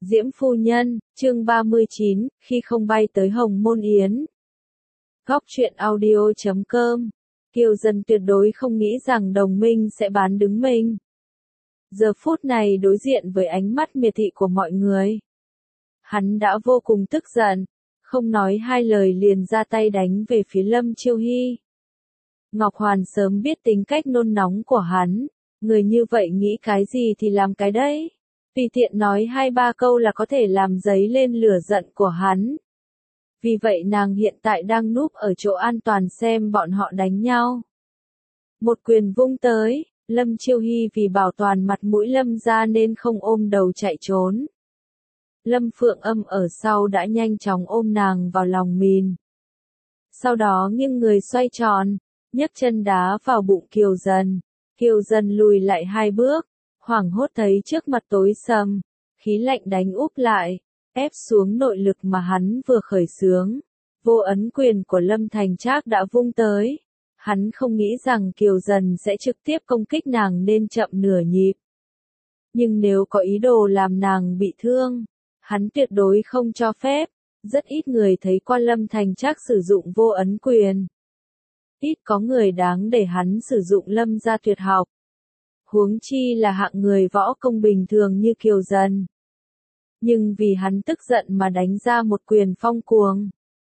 Diễm phu nhân, chương 39, khi không bay tới Hồng Môn Yến. Góc truyện audio.com. Kiều Dần tuyệt đối không nghĩ rằng đồng minh sẽ bán đứng mình. Giờ phút này đối diện với ánh mắt miệt thị của mọi người, hắn đã vô cùng tức giận, không nói hai lời liền ra tay đánh về phía Lâm Chiêu Hy. Ngọc Hoàn sớm biết tính cách nôn nóng của hắn, người như vậy nghĩ cái gì thì làm cái đấy. Tùy tiện nói hai ba câu là có thể làm dấy lên lửa giận của hắn. Vì vậy nàng hiện tại đang núp ở chỗ an toàn xem bọn họ đánh nhau. Một quyền vung tới, Lâm Chiêu Hy vì bảo toàn mặt mũi Lâm gia nên không ôm đầu chạy trốn. Lâm Phượng Âm ở sau đã nhanh chóng ôm nàng vào lòng mình. Sau đó nghiêng người xoay tròn, nhấc chân đá vào bụng Kiều Dần. Kiều Dần lùi lại hai bước, hoảng hốt thấy trước mặt tối sầm, khí lạnh đánh úp lại, ép xuống nội lực mà hắn vừa khởi xướng. Vô ấn quyền của Lâm Thành Trác đã vung tới. Hắn không nghĩ rằng Kiều Dần sẽ trực tiếp công kích nàng nên chậm nửa nhịp. Nhưng nếu có ý đồ làm nàng bị thương, hắn tuyệt đối không cho phép. Rất ít người thấy qua Lâm Thành Trác sử dụng vô ấn quyền. Ít có người đáng để hắn sử dụng Lâm gia tuyệt học. Huống chi là hạng người võ công bình thường như Kiều Dần. Nhưng vì hắn tức giận mà đánh ra một quyền phong cuồng.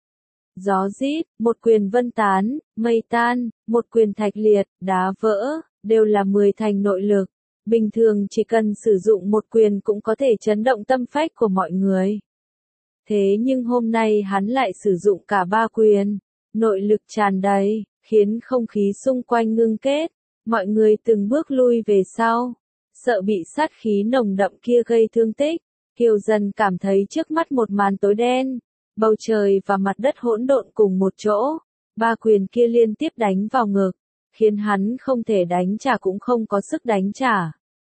Gió rít, một quyền vân tán, mây tan, một quyền thạch liệt, đá vỡ, đều là 10 thành nội lực. Bình thường chỉ cần sử dụng một quyền cũng có thể chấn động tâm phách của mọi người. Thế nhưng hôm nay hắn lại sử dụng cả 3 quyền, nội lực tràn đầy, khiến không khí xung quanh ngưng kết. Mọi người từng bước lui về sau, sợ bị sát khí nồng đậm kia gây thương tích. Kiều Dần cảm thấy trước mắt một màn tối đen, bầu trời và mặt đất hỗn độn cùng một chỗ. 3 quyền kia liên tiếp đánh vào ngực, khiến hắn không thể đánh trả cũng không có sức đánh trả.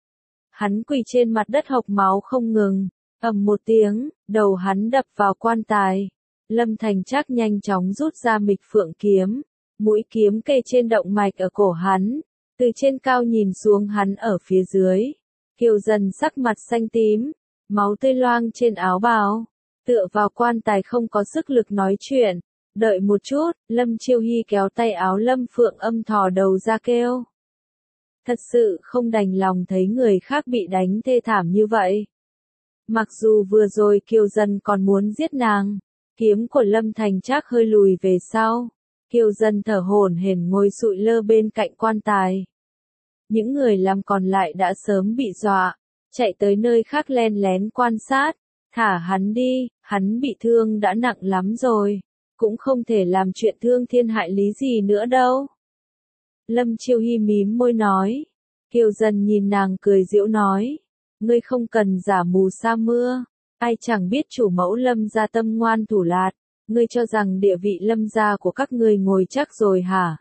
Hắn quỳ trên mặt đất hộc máu không ngừng, ầm một tiếng, đầu hắn đập vào quan tài. Lâm Thành Trác nhanh chóng rút ra mịch phượng kiếm, mũi kiếm kề trên động mạch ở cổ hắn. Từ trên cao nhìn xuống hắn ở phía dưới. Kiều Dần sắc mặt xanh tím, máu tươi loang trên áo bào, tựa vào quan tài không có sức lực nói chuyện. Đợi một chút, Lâm Chiêu Hy kéo tay áo Lâm Phượng Âm thò đầu ra kêu. Thật sự không đành lòng thấy người khác bị đánh thê thảm như vậy. Mặc dù vừa rồi Kiều Dần còn muốn giết nàng, kiếm của Lâm Thành Trác hơi lùi về sau. Kiều Dần thở hổn hển ngồi sụi lơ bên cạnh quan tài. Những người làm còn lại đã sớm bị dọa, chạy tới nơi khác len lén quan sát. Thả hắn đi, hắn bị thương đã nặng lắm rồi, cũng không thể làm chuyện thương thiên hại lý gì nữa đâu. Lâm Chiêu Hy mím môi nói. Kiều Dần nhìn nàng cười giễu nói. Ngươi không cần giả mù sa mưa, ai chẳng biết chủ mẫu Lâm gia tâm ngoan thủ lạt. Ngươi cho rằng địa vị Lâm gia của các ngươi ngồi chắc rồi hả?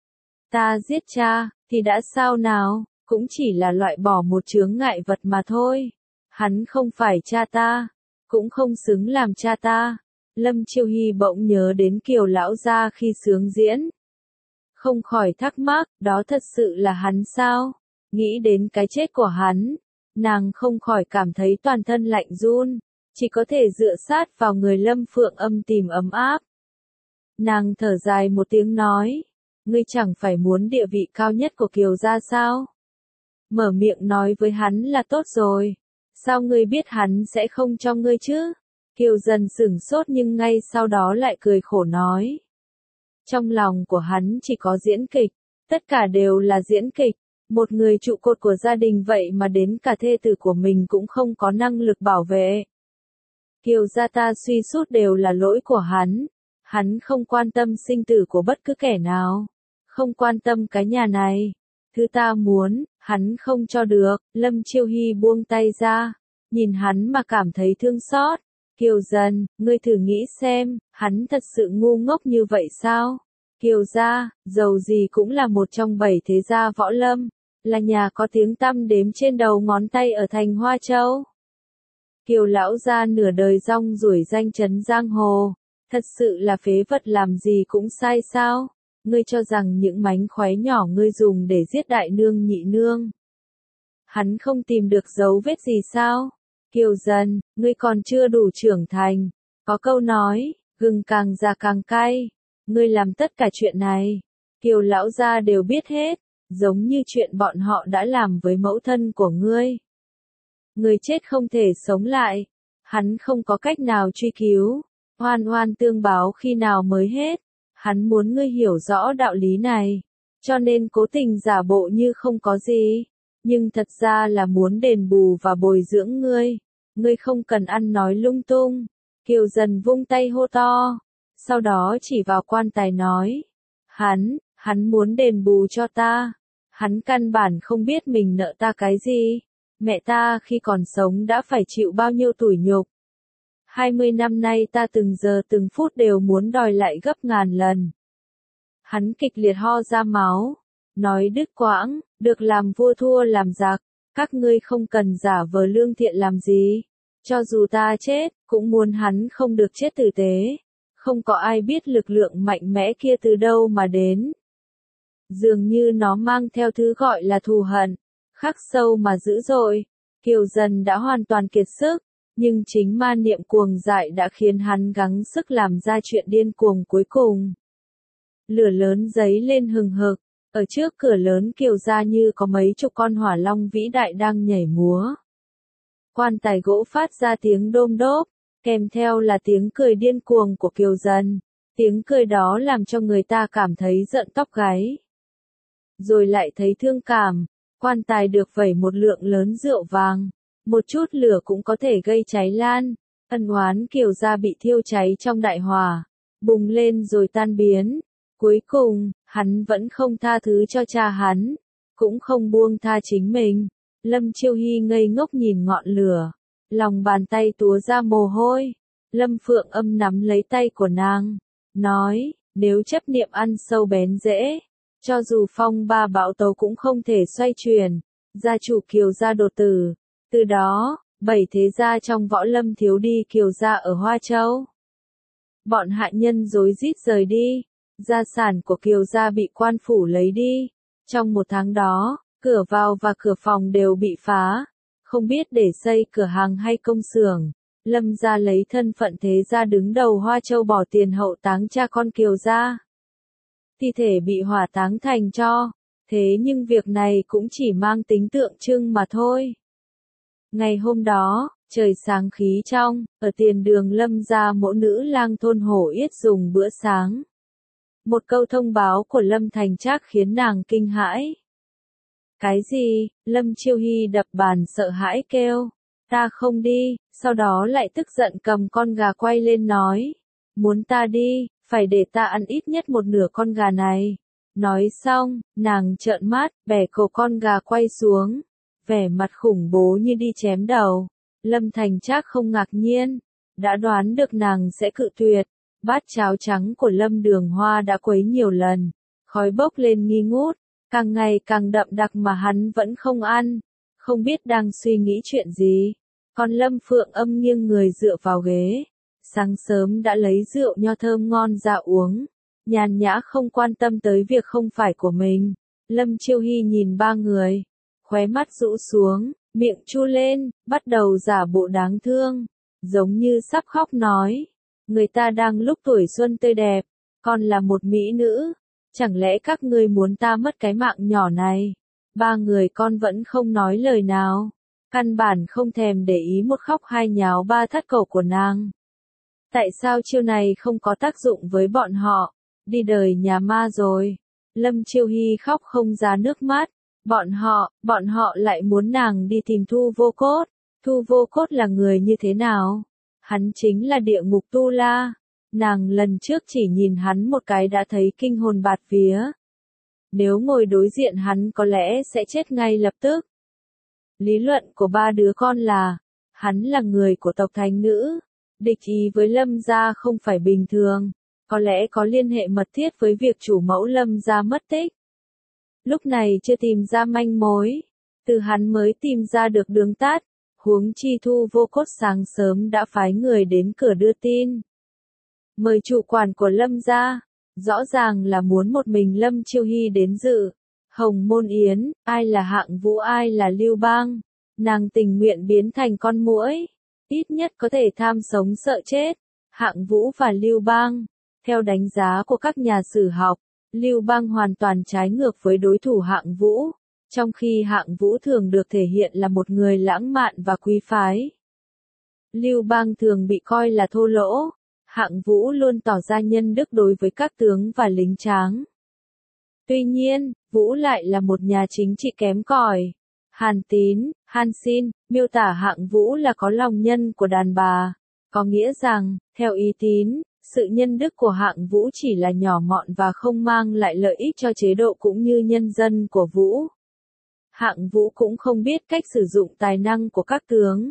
Ta giết cha, thì đã sao nào, cũng chỉ là loại bỏ một chướng ngại vật mà thôi. Hắn không phải cha ta, cũng không xứng làm cha ta. Lâm Chiêu Hy bỗng nhớ đến Kiều lão gia khi sướng diễn. Không khỏi thắc mắc, đó thật sự là hắn sao? Nghĩ đến cái chết của hắn, nàng không khỏi cảm thấy toàn thân lạnh run. Chỉ có thể dựa sát vào người Lâm Phượng Âm tìm ấm áp. Nàng thở dài một tiếng nói. Ngươi chẳng phải muốn địa vị cao nhất của Kiều gia sao? Mở miệng nói với hắn là tốt rồi. Sao ngươi biết hắn sẽ không cho ngươi chứ? Kiều Dần sửng sốt nhưng ngay sau đó lại cười khổ nói. Trong lòng của hắn chỉ có diễn kịch. Tất cả đều là diễn kịch. Một người trụ cột của gia đình vậy mà đến cả thê tử của mình cũng không có năng lực bảo vệ. Kiều gia ta suy sút đều là lỗi của hắn. Hắn không quan tâm sinh tử của bất cứ kẻ nào. Không quan tâm cái nhà này. Thứ ta muốn, hắn không cho được. Lâm Chiêu Hy buông tay ra. Nhìn hắn mà cảm thấy thương xót. Kiều Dần, ngươi thử nghĩ xem, hắn thật sự ngu ngốc như vậy sao? Kiều gia, dầu gì cũng là một trong 7 thế gia võ lâm. Là nhà có tiếng tăm đếm trên đầu ngón tay ở thành Hoa Châu. Kiều lão gia nửa đời rong ruổi danh chấn giang hồ. Thật sự là phế vật làm gì cũng sai sao? Ngươi cho rằng những mánh khóe nhỏ ngươi dùng để giết đại nương nhị nương. Hắn không tìm được dấu vết gì sao? Kiều Dân, ngươi còn chưa đủ trưởng thành. Có câu nói, gừng càng già càng cay. Ngươi làm tất cả chuyện này, Kiều lão gia đều biết hết, giống như chuyện bọn họ đã làm với mẫu thân của ngươi. Ngươi chết không thể sống lại, hắn không có cách nào truy cứu, oan oan tương báo khi nào mới hết. Hắn muốn ngươi hiểu rõ đạo lý này, cho nên cố tình giả bộ như không có gì, nhưng thật ra là muốn đền bù và bồi dưỡng ngươi. Ngươi không cần ăn nói lung tung. Kiều Dần vung tay hô to, sau đó chỉ vào quan tài nói, hắn muốn đền bù cho ta. Hắn căn bản không biết mình nợ ta cái gì. Mẹ ta khi còn sống đã phải chịu bao nhiêu tủi nhục. 20 năm nay ta từng giờ từng phút đều muốn đòi lại gấp ngàn lần. Hắn kịch liệt ho ra máu, nói đứt quãng, được làm vua thua làm giặc, các ngươi không cần giả vờ lương thiện làm gì. Cho dù ta chết, cũng muốn hắn không được chết tử tế. Không có ai biết lực lượng mạnh mẽ kia từ đâu mà đến. Dường như nó mang theo thứ gọi là thù hận, khắc sâu mà dữ dội. Kiều Dần đã hoàn toàn kiệt sức, nhưng chính ma niệm cuồng dại đã khiến hắn gắng sức làm ra chuyện điên cuồng cuối cùng. Lửa lớn giấy lên hừng hực, ở trước cửa lớn Kiều gia như có mấy chục con hỏa long vĩ đại đang nhảy múa. Quan tài gỗ phát ra tiếng đôm đốp, kèm theo là tiếng cười điên cuồng của Kiều Dần. Tiếng cười đó làm cho người ta cảm thấy giận tóc gáy. Rồi lại thấy thương cảm, quan tài được vẩy một lượng lớn rượu vàng. Một chút lửa cũng có thể gây cháy lan. Ân oán Kiều gia bị thiêu cháy trong đại hỏa, bùng lên rồi tan biến. Cuối cùng, hắn vẫn không tha thứ cho cha hắn, cũng không buông tha chính mình. Lâm Chiêu Hy ngây ngốc nhìn ngọn lửa, lòng bàn tay túa ra mồ hôi. Lâm Phượng Âm nắm lấy tay của nàng, nói, nếu chấp niệm ăn sâu bén rễ, cho dù phong ba bão tố cũng không thể xoay chuyển. Gia chủ Kiều gia đột tử. Từ đó, 7 thế gia trong võ lâm thiếu đi Kiều gia ở Hoa Châu. Bọn hạ nhân rối rít rời đi, gia sản của Kiều gia bị quan phủ lấy đi. Trong một tháng đó, cửa vào và cửa phòng đều bị phá, không biết để xây cửa hàng hay công xưởng. Lâm gia lấy thân phận thế gia đứng đầu Hoa Châu bỏ tiền hậu táng cha con Kiều gia. Thi thể bị hỏa táng thành tro, thế nhưng việc này cũng chỉ mang tính tượng trưng mà thôi. Ngày hôm đó, trời sáng khí trong, ở tiền đường Lâm gia mỗ nữ lang thôn Hổ Yết dùng bữa sáng. Một câu thông báo của Lâm Thành Trác khiến nàng kinh hãi. Cái gì? Lâm Chiêu Hy đập bàn sợ hãi kêu. Ta không đi, sau đó lại tức giận cầm con gà quay lên nói. Muốn ta đi, phải để ta ăn ít nhất một nửa con gà này. Nói xong, nàng trợn mắt, bẻ cổ con gà quay xuống. Vẻ mặt khủng bố như đi chém đầu. Lâm Thành Trác không ngạc nhiên, đã đoán được nàng sẽ cự tuyệt. Bát cháo trắng của Lâm Đường Hoa đã quấy nhiều lần, khói bốc lên nghi ngút, càng ngày càng đậm đặc mà hắn vẫn không ăn, không biết đang suy nghĩ chuyện gì. Còn Lâm Phượng Âm nghiêng người dựa vào ghế, sáng sớm đã lấy rượu nho thơm ngon ra uống, nhàn nhã không quan tâm tới việc không phải của mình. Lâm Chiêu Hy nhìn ba người, khóe mắt rũ xuống, miệng chu lên, bắt đầu giả bộ đáng thương, giống như sắp khóc nói. Người ta đang lúc tuổi xuân tươi đẹp, còn là một mỹ nữ, chẳng lẽ các ngươi muốn ta mất cái mạng nhỏ này? Ba người con vẫn không nói lời nào, căn bản không thèm để ý một khóc hai nháo ba thắt cổ của nàng. Tại sao chiêu này không có tác dụng với bọn họ? Đi đời nhà ma rồi. Lâm Chiêu Hy khóc không ra nước mắt. Bọn họ lại muốn nàng đi tìm Thu Vô Cốt. Thu Vô Cốt là người như thế nào? Hắn chính là địa ngục tu la. Nàng lần trước chỉ nhìn hắn một cái đã thấy kinh hồn bạt vía. Nếu ngồi đối diện hắn có lẽ sẽ chết ngay lập tức. Lý luận của ba đứa con là, hắn là người của tộc thánh nữ. Địch ý với Lâm gia không phải bình thường, có lẽ có liên hệ mật thiết với việc chủ mẫu Lâm gia mất tích. Lúc này chưa tìm ra manh mối, từ hắn mới tìm ra được đường tắt. Huống chi Thu Vô Cốt sáng sớm đã phái người đến cửa đưa tin. Mời chủ quản của Lâm gia, rõ ràng là muốn một mình Lâm Chiêu Hy đến dự. Hồng Môn Yến, ai là Hạng Vũ ai là Lưu Bang. Nàng tình nguyện biến thành con muỗi, ít nhất có thể tham sống sợ chết. Hạng Vũ và Lưu Bang. Theo đánh giá của các nhà sử học, Lưu Bang hoàn toàn trái ngược với đối thủ Hạng Vũ, trong khi Hạng Vũ thường được thể hiện là một người lãng mạn và quý phái. Lưu Bang thường bị coi là thô lỗ, Hạng Vũ luôn tỏ ra nhân đức đối với các tướng và lính tráng. Tuy nhiên, Vũ lại là một nhà chính trị kém cỏi. Hàn Tín, Han Xin, miêu tả Hạng Vũ là có lòng nhân của đàn bà, có nghĩa rằng, theo ý Tín, sự nhân đức của Hạng Vũ chỉ là nhỏ mọn và không mang lại lợi ích cho chế độ cũng như nhân dân của Vũ. Hạng Vũ cũng không biết cách sử dụng tài năng của các tướng.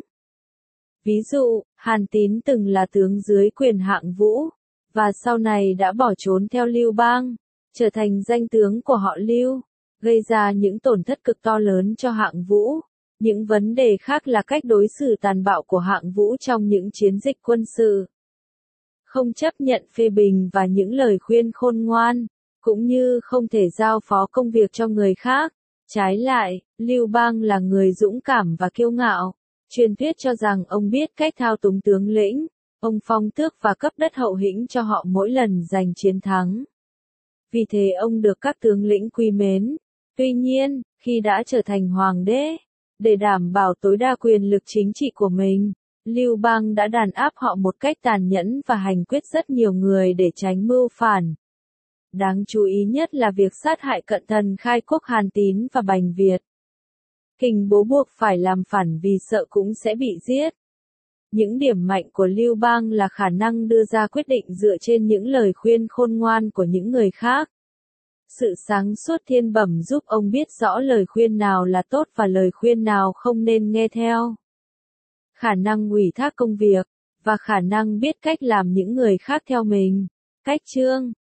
Ví dụ, Hàn Tín từng là tướng dưới quyền Hạng Vũ, và sau này đã bỏ trốn theo Lưu Bang, trở thành danh tướng của họ Lưu, gây ra những tổn thất cực to lớn cho Hạng Vũ. Những vấn đề khác là cách đối xử tàn bạo của Hạng Vũ trong những chiến dịch quân sự. Không chấp nhận phê bình và những lời khuyên khôn ngoan, cũng như không thể giao phó công việc cho người khác. Trái lại, Lưu Bang là người dũng cảm và kiêu ngạo. Truyền thuyết cho rằng ông biết cách thao túng tướng lĩnh, ông phong tước và cấp đất hậu hĩnh cho họ mỗi lần giành chiến thắng. Vì thế ông được các tướng lĩnh quý mến. Tuy nhiên, khi đã trở thành hoàng đế, để đảm bảo tối đa quyền lực chính trị của mình, Lưu Bang đã đàn áp họ một cách tàn nhẫn và hành quyết rất nhiều người để tránh mưu phản. Đáng chú ý nhất là việc sát hại cận thần khai quốc Hàn Tín và Bành Việt. Kình bố buộc phải làm phản vì sợ cũng sẽ bị giết. Những điểm mạnh của Lưu Bang là khả năng đưa ra quyết định dựa trên những lời khuyên khôn ngoan của những người khác. Sự sáng suốt thiên bẩm giúp ông biết rõ lời khuyên nào là tốt và lời khuyên nào không nên nghe theo. Khả năng ủy thác công việc, và khả năng biết cách làm những người khác theo mình. Cách chương